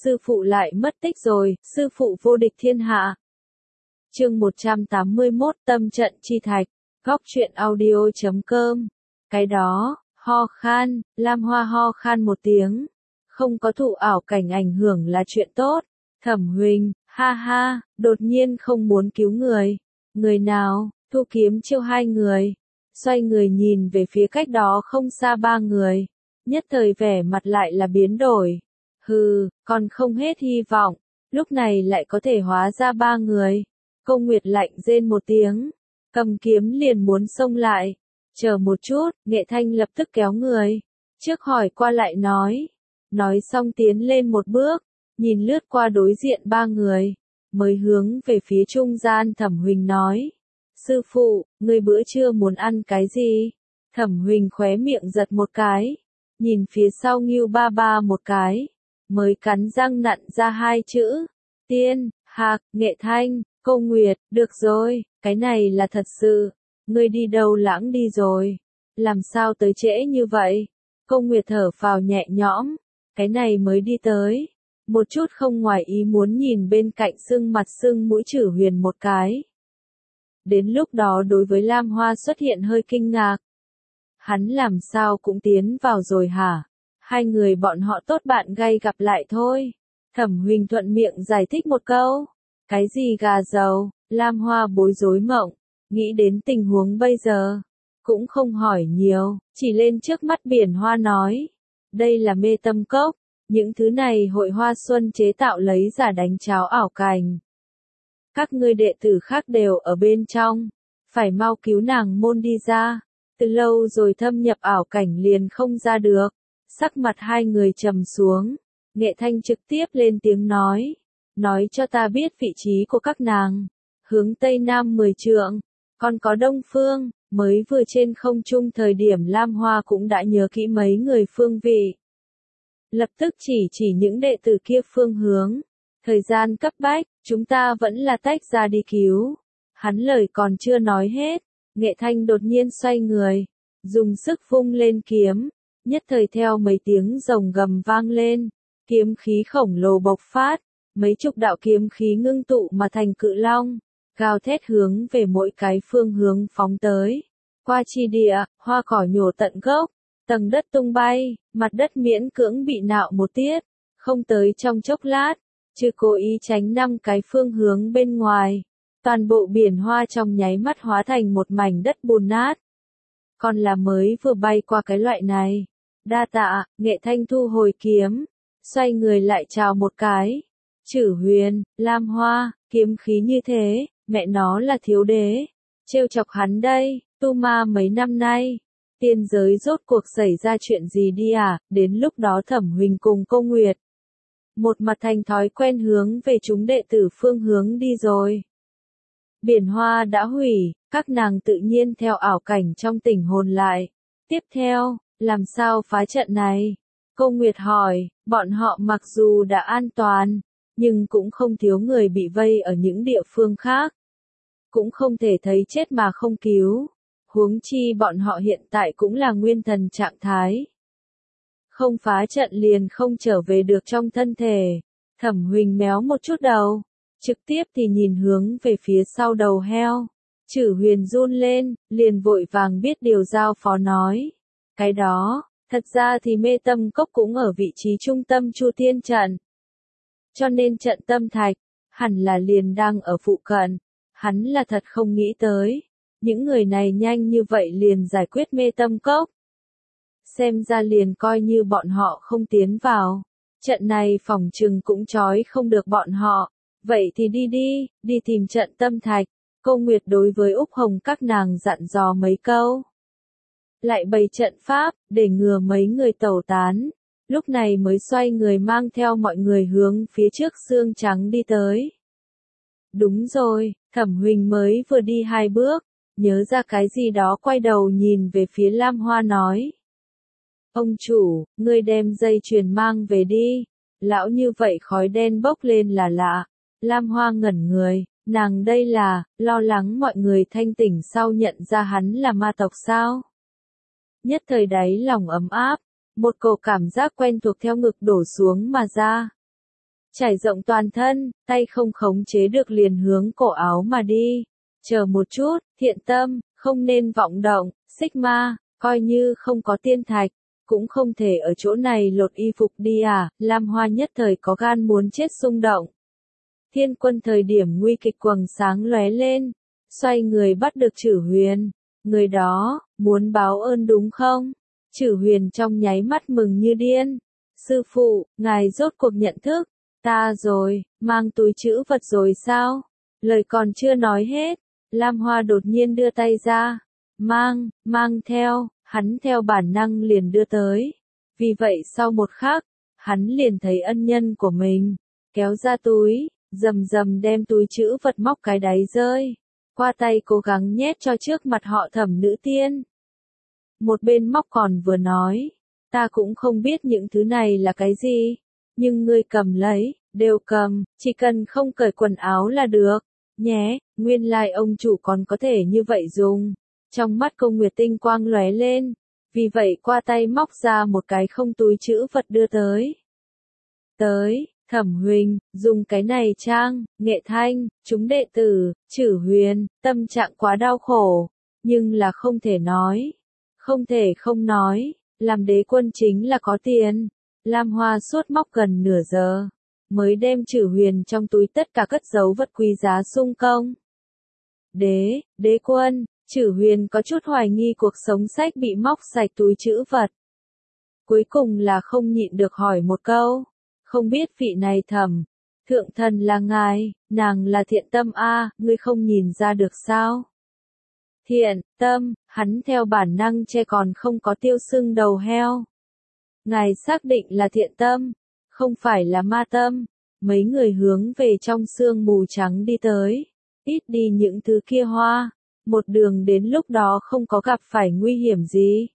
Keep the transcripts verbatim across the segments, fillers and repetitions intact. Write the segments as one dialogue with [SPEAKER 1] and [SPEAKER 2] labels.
[SPEAKER 1] sư phụ lại mất tích rồi, sư phụ vô địch thiên hạ. Chương một trăm tám mươi mốt Tâm trận chi thạch, góc truyện audio chấm com. Cái đó, ho khan, Lam Hoa ho khan một tiếng. Không có thụ ảo cảnh ảnh hưởng là chuyện tốt. Thẩm Huỳnh, ha ha, đột nhiên không muốn cứu người. Người nào? Thu Kiếm Chiêu hai người. Xoay người nhìn về phía cách đó không xa ba người. Nhất thời vẻ mặt lại là biến đổi. Hừ, còn không hết hy vọng. Lúc này lại có thể hóa ra ba người. Câu Nguyệt lạnh rên một tiếng. Cầm kiếm liền muốn xông lại. Chờ một chút, Nghệ Thanh lập tức kéo người. Trước hỏi qua lại nói. Nói xong tiến lên một bước. Nhìn lướt qua đối diện ba người. Mới hướng về phía trung gian Thẩm Huỳnh nói. Sư phụ, người bữa trưa muốn ăn cái gì? Thẩm Huỳnh khóe miệng giật một cái. Nhìn phía sau Ngưu Ba Ba một cái. Mới cắn răng nặn ra hai chữ. Tiên, Hạc, Nghệ Thanh, Câu Nguyệt, được rồi, cái này là thật sự. Ngươi đi đâu lãng đi rồi? Làm sao tới trễ như vậy? Câu Nguyệt thở phào nhẹ nhõm. Cái này mới đi tới. Một chút không ngoài ý muốn nhìn bên cạnh sưng mặt sưng mũi Chử Huyền một cái. Đến lúc đó đối với Lam Hoa xuất hiện hơi kinh ngạc. Hắn làm sao cũng tiến vào rồi hả? Hai người bọn họ tốt bạn gay gặp lại thôi. Thẩm Huỳnh thuận miệng giải thích một câu. Cái gì gà dầu? Lam Hoa bối rối mộng. Nghĩ đến tình huống bây giờ. Cũng không hỏi nhiều, chỉ lên trước mắt Biển Hoa nói. Đây là mê tâm cốc. Những thứ này hội Hoa Xuân chế tạo lấy giả đánh cháo ảo cảnh. Các ngươi đệ tử khác đều ở bên trong. Phải mau cứu nàng môn đi ra. Từ lâu rồi thâm nhập ảo cảnh liền không ra được. Sắc mặt hai người trầm xuống. Nghệ Thanh trực tiếp lên tiếng nói. Nói cho ta biết vị trí của các nàng. Hướng Tây Nam mười trượng. Còn có Đông Phương. Mới vừa trên không trung thời điểm Lam Hoa cũng đã nhớ kỹ mấy người phương vị. Lập tức chỉ chỉ những đệ tử kia phương hướng. Thời gian cấp bách, chúng ta vẫn là tách ra đi cứu. Hắn lời còn chưa nói hết. Nghệ Thanh đột nhiên xoay người. Dùng sức vung lên kiếm. Nhất thời theo mấy tiếng rồng gầm vang lên. Kiếm khí khổng lồ bộc phát. Mấy chục đạo kiếm khí ngưng tụ mà thành cự long. Gào thét hướng về mỗi cái phương hướng phóng tới. Qua chi địa, hoa cỏ nhổ tận gốc. Tầng đất tung bay, mặt đất miễn cưỡng bị nạo một tiết. Không tới trong chốc lát. Chứ cố ý tránh năm cái phương hướng bên ngoài. Toàn bộ Biển Hoa trong nháy mắt hóa thành một mảnh đất bùn nát. Còn là mới vừa bay qua cái loại này. Đa tạ, Nghệ Thanh thu hồi kiếm. Xoay người lại chào một cái. Chử Huyền, Lam Hoa, kiếm khí như thế, mẹ nó là thiếu đế. Trêu chọc hắn đây, tu ma mấy năm nay. Tiên giới rốt cuộc xảy ra chuyện gì đi à, đến lúc đó Thẩm Huỳnh cùng Câu Nguyệt. Một mặt thành thói quen hướng về chúng đệ tử phương hướng đi rồi. Biển Hoa đã hủy, các nàng tự nhiên theo ảo cảnh trong tỉnh hồn lại. Tiếp theo, làm sao phá trận này? Câu Nguyệt hỏi, bọn họ mặc dù đã an toàn, nhưng cũng không thiếu người bị vây ở những địa phương khác. Cũng không thể thấy chết mà không cứu. Huống chi bọn họ hiện tại cũng là nguyên thần trạng thái. Không phá trận liền không trở về được trong thân thể. Thẩm Huỳnh méo một chút đầu. Trực tiếp thì nhìn hướng về phía sau đầu heo. Chử Huyền run lên, liền vội vàng biết điều giao phó nói. Cái đó, thật ra thì mê tâm cốc cũng ở vị trí trung tâm Chu Thiên trận. Cho nên trận tâm thạch, hẳn là liền đang ở phụ cận. Hắn là thật không nghĩ tới. Những người này nhanh như vậy liền giải quyết mê tâm cốc. Xem ra liền coi như bọn họ không tiến vào. Trận này phỏng chừng cũng trói không được bọn họ. Vậy thì đi đi, đi tìm trận tâm thạch. Câu Nguyệt đối với Úc Hồng các nàng dặn dò mấy câu. Lại bày trận pháp, để ngừa mấy người tẩu tán. Lúc này mới xoay người mang theo mọi người hướng phía trước xương trắng đi tới. Đúng rồi, Thẩm Huỳnh mới vừa đi hai bước. Nhớ ra cái gì đó quay đầu nhìn về phía Lam Hoa nói. Ông chủ, ngươi đem dây chuyền mang về đi. Lão như vậy khói đen bốc lên là lạ. Lam Hoa ngẩn người, nàng đây là, lo lắng mọi người thanh tỉnh sau nhận ra hắn là ma tộc sao. Nhất thời đáy lòng ấm áp, một cổ cảm giác quen thuộc theo ngực đổ xuống mà ra. trải rộng toàn thân, tay không khống chế được liền hướng cổ áo mà đi. Chờ một chút, thiện tâm, không nên vọng động, xích ma, coi như không có tiên thạch, cũng không thể ở chỗ này lột y phục đi à, Lam Hoa nhất thời có gan muốn chết xung động. Thiên Quân thời điểm nguy kịch quầng sáng lóe lên, xoay người bắt được Chử Huyền, người đó, muốn báo ơn đúng không? Chử Huyền trong nháy mắt mừng như điên, sư phụ, ngài rốt cuộc nhận thức, ta rồi, mang túi trữ vật rồi sao? Lời còn chưa nói hết, Lam Hoa đột nhiên đưa tay ra, mang, mang theo, hắn theo bản năng liền đưa tới. Vì vậy sau một khắc, hắn liền thấy ân nhân của mình, kéo ra túi, rầm rầm đem túi trữ vật móc cái đáy rơi, qua tay cố gắng nhét cho trước mặt họ Thẩm nữ tiên. Một bên móc còn vừa nói, ta cũng không biết những thứ này là cái gì, nhưng ngươi cầm lấy, đều cầm, chỉ cần không cởi quần áo là được, nhé, nguyên lai ông chủ còn có thể như vậy dùng. Trong mắt Cô Nguyệt tinh quang lóe lên, vì vậy qua tay móc ra một cái không túi trữ vật đưa tới. Tới, Thẩm huynh, dùng cái này trang, Nghệ Thanh, chúng đệ tử, Chử Huyền, tâm trạng quá đau khổ, nhưng là không thể nói. Không thể không nói, làm đế quân chính là có tiền. Lam Hoa suốt móc gần nửa giờ, mới đem Chử Huyền trong túi tất cả cất giấu vật quý giá sung công. Đế, đế quân, Chử Huyền có chút hoài nghi cuộc sống sách bị móc sạch túi trữ vật. Cuối cùng là không nhịn được hỏi một câu, không biết vị này Thẩm thượng thần là ngài, nàng là thiện tâm a, ngươi không nhìn ra được sao? Thiện tâm, hắn theo bản năng che còn không có tiêu sưng đầu heo. Ngài xác định là thiện tâm, không phải là ma tâm. Mấy người hướng về trong sương mù trắng đi tới, ít đi những thứ kia hoa, một đường đến lúc đó không có gặp phải nguy hiểm gì.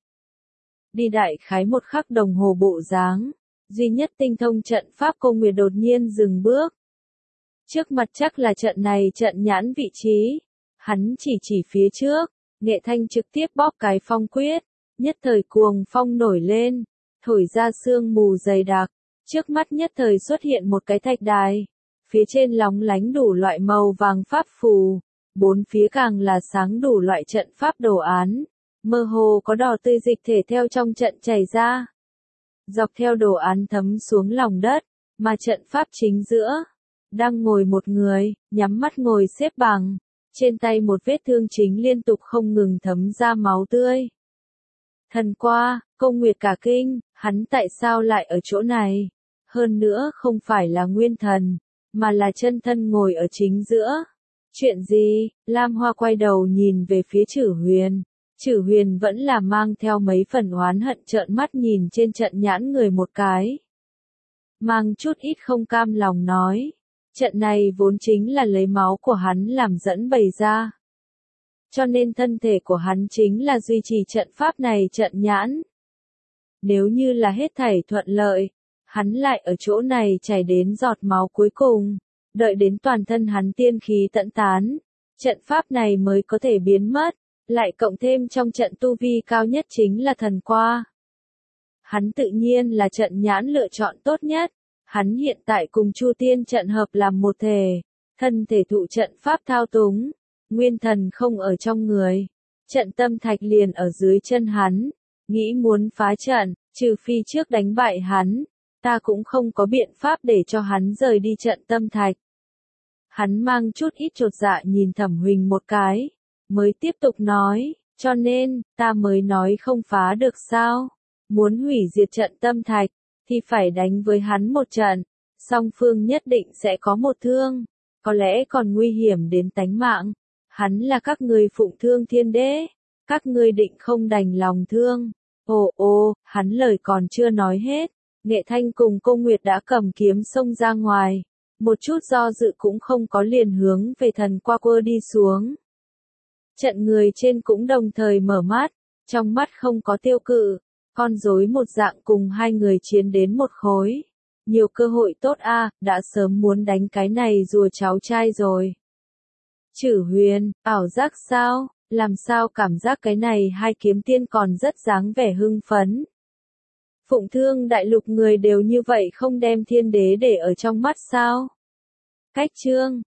[SPEAKER 1] Đi đại khái một khắc đồng hồ bộ dáng, duy nhất tinh thông trận pháp Cô Nguyệt đột nhiên dừng bước. Trước mặt chắc là trận này trận nhãn vị trí, hắn chỉ chỉ phía trước, Nghệ Thanh trực tiếp bóp cái phong quyết, nhất thời cuồng phong nổi lên, thổi ra sương mù dày đặc, trước mắt nhất thời xuất hiện một cái thạch đài, phía trên lóng lánh đủ loại màu vàng pháp phù, bốn phía càng là sáng đủ loại trận pháp đồ án, mơ hồ có đỏ tươi dịch thể theo trong trận chảy ra. Dọc theo đồ án thấm xuống lòng đất, mà trận pháp chính giữa, đang ngồi một người, nhắm mắt ngồi xếp bằng, trên tay một vết thương chính liên tục không ngừng thấm ra máu tươi. Thần qua, Cô Nguyệt cả kinh, hắn tại sao lại ở chỗ này? Hơn nữa không phải là nguyên thần, mà là chân thân ngồi ở chính giữa. Chuyện gì? Lam Hoa quay đầu nhìn về phía Chử Huyền. Chử Huyền vẫn là mang theo mấy phần oán hận trợn mắt nhìn trên trận nhãn người một cái. Mang chút ít không cam lòng nói. Trận này vốn chính là lấy máu của hắn làm dẫn bày ra. Cho nên thân thể của hắn chính là duy trì trận pháp này trận nhãn. Nếu như là hết thảy thuận lợi, hắn lại ở chỗ này chảy đến giọt máu cuối cùng, đợi đến toàn thân hắn tiên khí tận tán, trận pháp này mới có thể biến mất, lại cộng thêm trong trận tu vi cao nhất chính là thần qua. Hắn tự nhiên là trận nhãn lựa chọn tốt nhất, hắn hiện tại cùng Chu Tiên trận hợp làm một thể, thân thể thụ trận pháp thao túng, nguyên thần không ở trong người, trận tâm thạch liền ở dưới chân hắn, nghĩ muốn phá trận, trừ phi trước đánh bại hắn, ta cũng không có biện pháp để cho hắn rời đi trận tâm thạch. Hắn mang chút ít chột dạ nhìn Thẩm Huỳnh một cái, mới tiếp tục nói, cho nên, ta mới nói không phá được sao, muốn hủy diệt trận tâm thạch, thì phải đánh với hắn một trận, song phương nhất định sẽ có một thương, có lẽ còn nguy hiểm đến tánh mạng, hắn là các người phụng thương thiên đế, các ngươi định không đành lòng thương. Ồ ô, hắn lời còn chưa nói hết, Nghệ Thanh cùng Cô Nguyệt đã cầm kiếm xông ra ngoài, một chút do dự cũng không có liền hướng về thần qua quơ đi xuống. Trận người trên cũng đồng thời mở mắt, trong mắt không có tiêu cự, con rối một dạng cùng hai người chiến đến một khối. Nhiều cơ hội tốt a, đã sớm muốn đánh cái này rùa cháu trai rồi. Chử Huyền, ảo giác sao? Làm sao cảm giác cái này hai kiếm tiên còn rất dáng vẻ hưng phấn. Phụng Thương đại lục người đều như vậy không đem thiên đế để ở trong mắt sao? Cách chương